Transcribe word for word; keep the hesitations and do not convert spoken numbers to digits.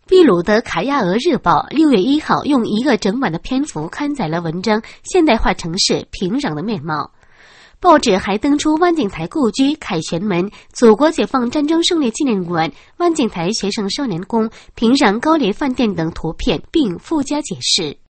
秘鲁的卡亚俄日报六月一号用一个整版的篇幅刊载了文章《现代化城市平壤的面貌》。报纸还登出万景台故居凯旋门、祖国解放战争胜利纪念馆、万景台学生少年宫、平壤高联饭店等图片，并附加解释。